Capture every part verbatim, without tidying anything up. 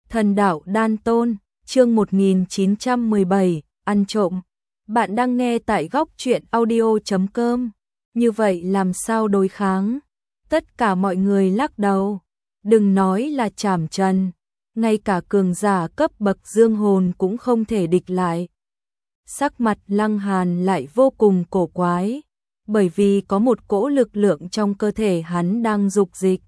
Thần đạo đan tôn, chương một nghìn chín trăm mười bảy, ăn trộm. Bạn đang nghe tại góc truyện audio chấm com. Như vậy làm sao đối kháng? Tất cả mọi người lắc đầu. Đừng nói là trảm trần, ngay cả cường giả cấp bậc dương hồn cũng không thể địch lại. Sắc mặt Lăng Hàn lại vô cùng cổ quái, bởi vì có một cỗ lực lượng trong cơ thể hắn đang dục dịch.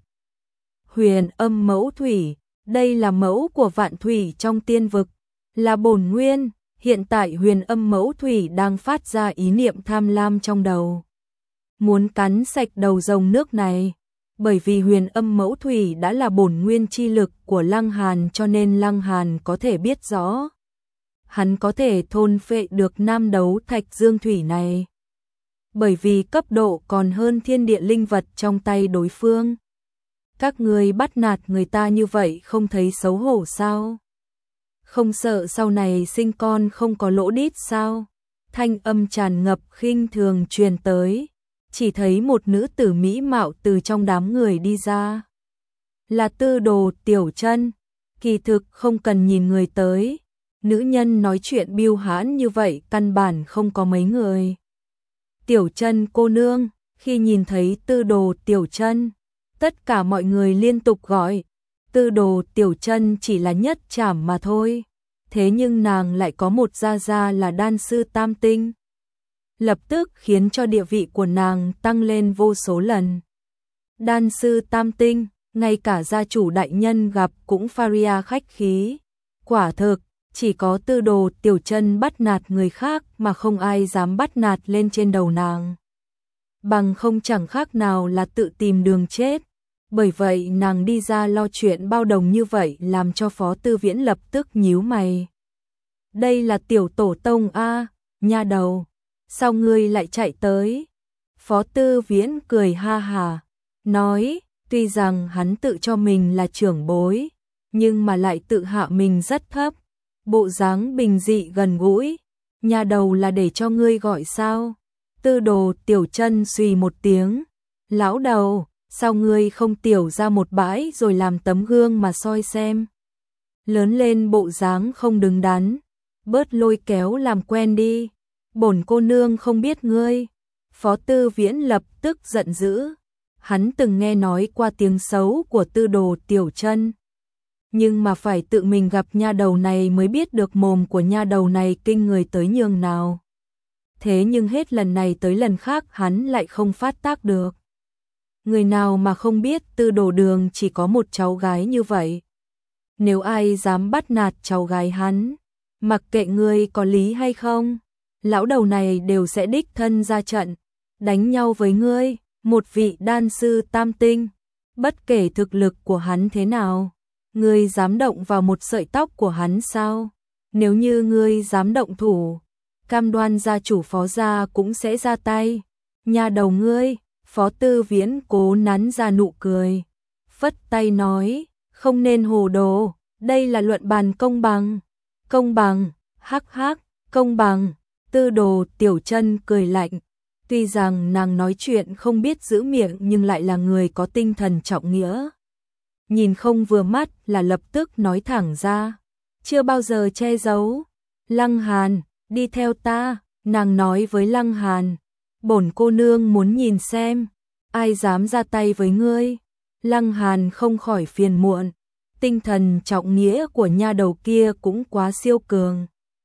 Huyền âm mẫu thủy, đây là mẫu của vạn thủy trong tiên vực, là bổn nguyên. Hiện tại huyền âm mẫu thủy đang phát ra ý niệm tham lam trong đầu, muốn cắn sạch đầu rồng nước này. Bởi vì huyền âm mẫu thủy đã là bổn nguyên chi lực của Lăng Hàn, cho nên Lăng Hàn có thể biết rõ hắn có thể thôn phệ được nam đấu thạch dương thủy này, bởi vì cấp độ còn hơn thiên địa linh vật trong tay đối phương. Các ngươi bắt nạt người ta như vậy không thấy xấu hổ sao? Không sợ sau này sinh con không có lỗ đít sao? Thanh âm tràn ngập khinh thường truyền tới, chỉ thấy một nữ tử mỹ mạo từ trong đám người đi ra. Là Tư Đồ Tiểu Chân. Kỳ thực không cần nhìn người tới, nữ nhân nói chuyện biêu hãn như vậy căn bản không có mấy người. Tiểu Chân cô nương. Khi nhìn thấy Tư Đồ Tiểu Chân, tất cả mọi người liên tục gọi. Tư Đồ Tiểu Chân chỉ là nhất trảm mà thôi, thế nhưng nàng lại có một gia gia là đan sư tam tinh, lập tức khiến cho địa vị của nàng tăng lên vô số lần. Đan sư tam tinh, ngay cả gia chủ đại nhân gặp cũng Faria khách khí. Quả thực, chỉ có Tư Đồ Tiểu Chân bắt nạt người khác mà không ai dám bắt nạt lên trên đầu nàng. Bằng không chẳng khác nào là tự tìm đường chết. Bởi vậy nàng đi ra lo chuyện bao đồng như vậy làm cho Phó Tư Viễn lập tức nhíu mày. Đây là tiểu tổ tông a, nha đầu, sao ngươi lại chạy tới? Phó Tư Viễn cười ha hà, nói, tuy rằng hắn tự cho mình là trưởng bối, nhưng mà lại tự hạ mình rất thấp, bộ dáng bình dị gần gũi. Nha đầu là để cho ngươi gọi sao? Tư Đồ Tiểu Chân suy một tiếng, lão đầu, sao ngươi không tiểu ra một bãi rồi làm tấm gương mà soi xem? Lớn lên bộ dáng không đứng đắn, bớt lôi kéo làm quen đi, bổn cô nương không biết ngươi. Phó Tư Viễn lập tức giận dữ, hắn từng nghe nói qua tiếng xấu của Tư Đồ Tiểu Chân, nhưng mà phải tự mình gặp nha đầu này mới biết được mồm của nha đầu này kinh người tới nhường nào. Thế nhưng hết lần này tới lần khác hắn lại không phát tác được. Người nào mà không biết Tư Đồ Đường chỉ có một cháu gái như vậy. Nếu ai dám bắt nạt cháu gái hắn, mặc kệ ngươi có lý hay không, lão đầu này đều sẽ đích thân ra trận, đánh nhau với ngươi. Một vị đan sư tam tinh, bất kể thực lực của hắn thế nào, ngươi dám động vào một sợi tóc của hắn sao? Nếu như ngươi dám động thủ, cam đoan gia chủ Phó gia cũng sẽ ra tay. Nha đầu ngươi. Phó Tư Viễn cố nắn ra nụ cười, phất tay nói, không nên hồ đồ, đây là luận bàn công bằng. Công bằng, hắc hắc, công bằng. Tư Đồ Tiểu Chân cười lạnh, tuy rằng nàng nói chuyện không biết giữ miệng nhưng lại là người có tinh thần trọng nghĩa. Nhìn không vừa mắt là lập tức nói thẳng ra, chưa bao giờ che giấu. Lăng Hàn, đi theo ta, nàng nói với Lăng Hàn. Bổn cô nương muốn nhìn xem, ai dám ra tay với ngươi. Lăng Hàn không khỏi phiền muộn, tinh thần trọng nghĩa của nha đầu kia cũng quá siêu cường,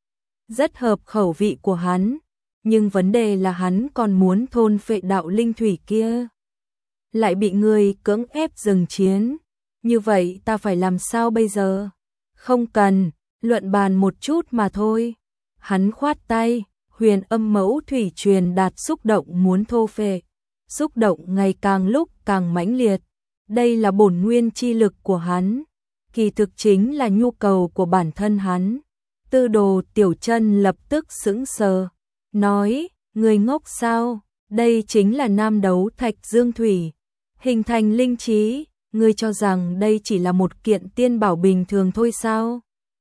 rất hợp khẩu vị của hắn, nhưng vấn đề là hắn còn muốn thôn phệ đạo linh thủy kia, lại bị ngươi cưỡng ép dừng chiến. Như vậy ta phải làm sao bây giờ? Không cần, luận bàn một chút mà thôi. Hắn khoát tay. Huyền âm mẫu thủy truyền đạt xúc động muốn thô phệ, xúc động ngày càng lúc càng mãnh liệt. Đây là bổn nguyên chi lực của hắn, kỳ thực chính là nhu cầu của bản thân hắn. Tư Đồ Tiểu Chân lập tức sững sờ, nói, người ngốc sao? Đây chính là nam đấu thạch dương thủy, hình thành linh trí, ngươi cho rằng đây chỉ là một kiện tiên bảo bình thường thôi sao?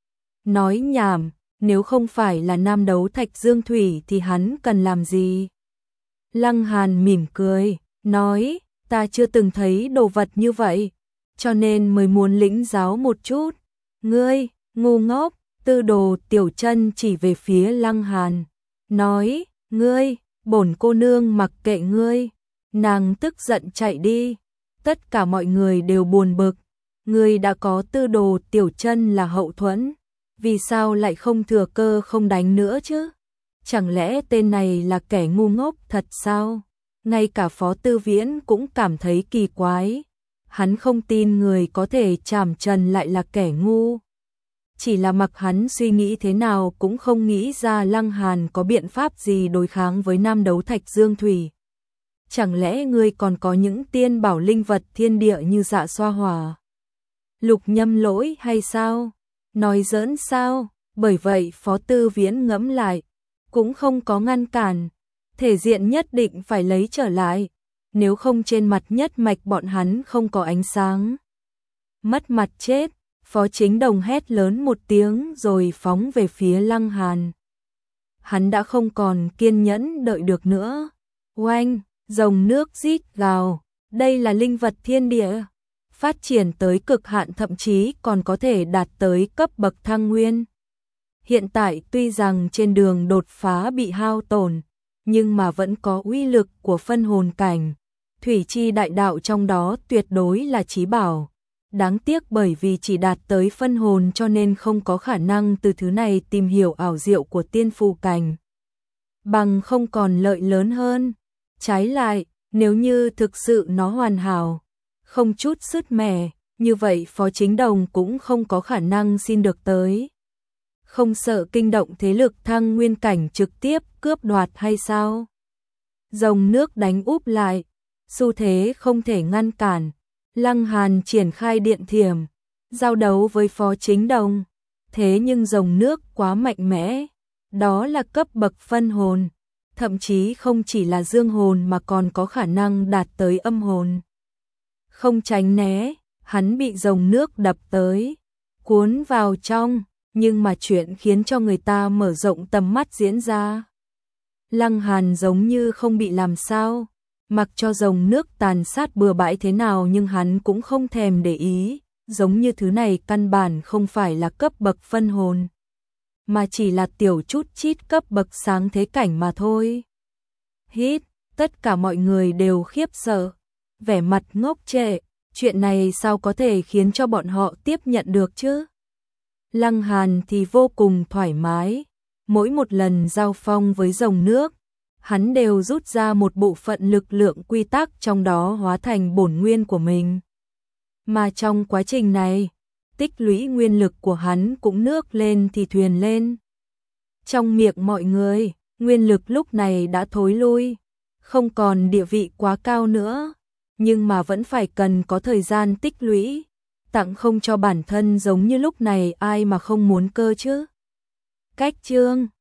Nói nhảm. Nếu không phải là nam đấu thạch dương thủy thì hắn cần làm gì? Lăng Hàn mỉm cười, nói, ta chưa từng thấy đồ vật như vậy, cho nên mới muốn lĩnh giáo một chút. Ngươi, ngu ngốc, Tư Đồ Tiểu Chân chỉ về phía Lăng Hàn, nói, ngươi, bổn cô nương mặc kệ ngươi. Nàng tức giận chạy đi, tất cả mọi người đều buồn bực, ngươi đã có Tư Đồ Tiểu Chân là hậu thuẫn, vì sao lại không thừa cơ không đánh nữa chứ? Chẳng lẽ tên này là kẻ ngu ngốc thật sao? Ngay cả Phó Tư Viễn cũng cảm thấy kỳ quái, hắn không tin người có thể trảm trần lại là kẻ ngu. Chỉ là mặc hắn suy nghĩ thế nào cũng không nghĩ ra Lăng Hàn có biện pháp gì đối kháng với Nam Đấu Thạch Dương Thủy. Chẳng lẽ ngươi còn có những tiên bảo linh vật thiên địa như Dạ Xoa Hỏa, Lục Nhâm Lỗi hay sao? Nói giỡn sao? Bởi vậy Phó Tư Viễn ngẫm lại, cũng không có ngăn cản, thể diện nhất định phải lấy trở lại, nếu không trên mặt nhất mạch bọn hắn không có ánh sáng. Mất mặt chết, Phó Chính Đồng hét lớn một tiếng rồi phóng về phía Lăng Hàn. Hắn đã không còn kiên nhẫn đợi được nữa. Oanh, dòng nước rít gào, đây là linh vật thiên địa, phát triển tới cực hạn thậm chí còn có thể đạt tới cấp bậc thăng nguyên. Hiện tại tuy rằng trên đường đột phá bị hao tổn, nhưng mà vẫn có uy lực của phân hồn cảnh. Thủy chi đại đạo trong đó tuyệt đối là chí bảo. Đáng tiếc bởi vì chỉ đạt tới phân hồn cho nên không có khả năng từ thứ này tìm hiểu ảo diệu của tiên phù cảnh. Bằng không còn lợi lớn hơn. Trái lại, nếu như thực sự nó hoàn hảo, không chút sứt mẻ, như vậy Phó Chính Đồng cũng không có khả năng xin được tới. Không sợ kinh động thế lực thăng nguyên cảnh trực tiếp cướp đoạt hay sao? Dòng nước đánh úp lại, xu thế không thể ngăn cản. Lăng Hàn triển khai điện thiểm, giao đấu với Phó Chính Đồng. Thế nhưng dòng nước quá mạnh mẽ, đó là cấp bậc phân hồn, thậm chí không chỉ là dương hồn mà còn có khả năng đạt tới âm hồn. Không tránh né, hắn bị dòng nước đập tới, cuốn vào trong, nhưng mà chuyện khiến cho người ta mở rộng tầm mắt diễn ra. Lăng Hàn giống như không bị làm sao, mặc cho dòng nước tàn sát bừa bãi thế nào nhưng hắn cũng không thèm để ý, giống như thứ này căn bản không phải là cấp bậc phân hồn, mà chỉ là tiểu chút chít cấp bậc sáng thế cảnh mà thôi. Hít, tất cả mọi người đều khiếp sợ, vẻ mặt ngốc trệ, chuyện này sao có thể khiến cho bọn họ tiếp nhận được chứ? Lăng Hàn thì vô cùng thoải mái, mỗi một lần giao phong với dòng nước, hắn đều rút ra một bộ phận lực lượng quy tắc trong đó hóa thành bổn nguyên của mình. Mà trong quá trình này, tích lũy nguyên lực của hắn cũng nước lên thì thuyền lên. Trong miệng mọi người, nguyên lực lúc này đã thối lui, không còn địa vị quá cao nữa, nhưng mà vẫn phải cần có thời gian tích lũy, tặng không cho bản thân giống như lúc này ai mà không muốn cơ chứ. Cách chương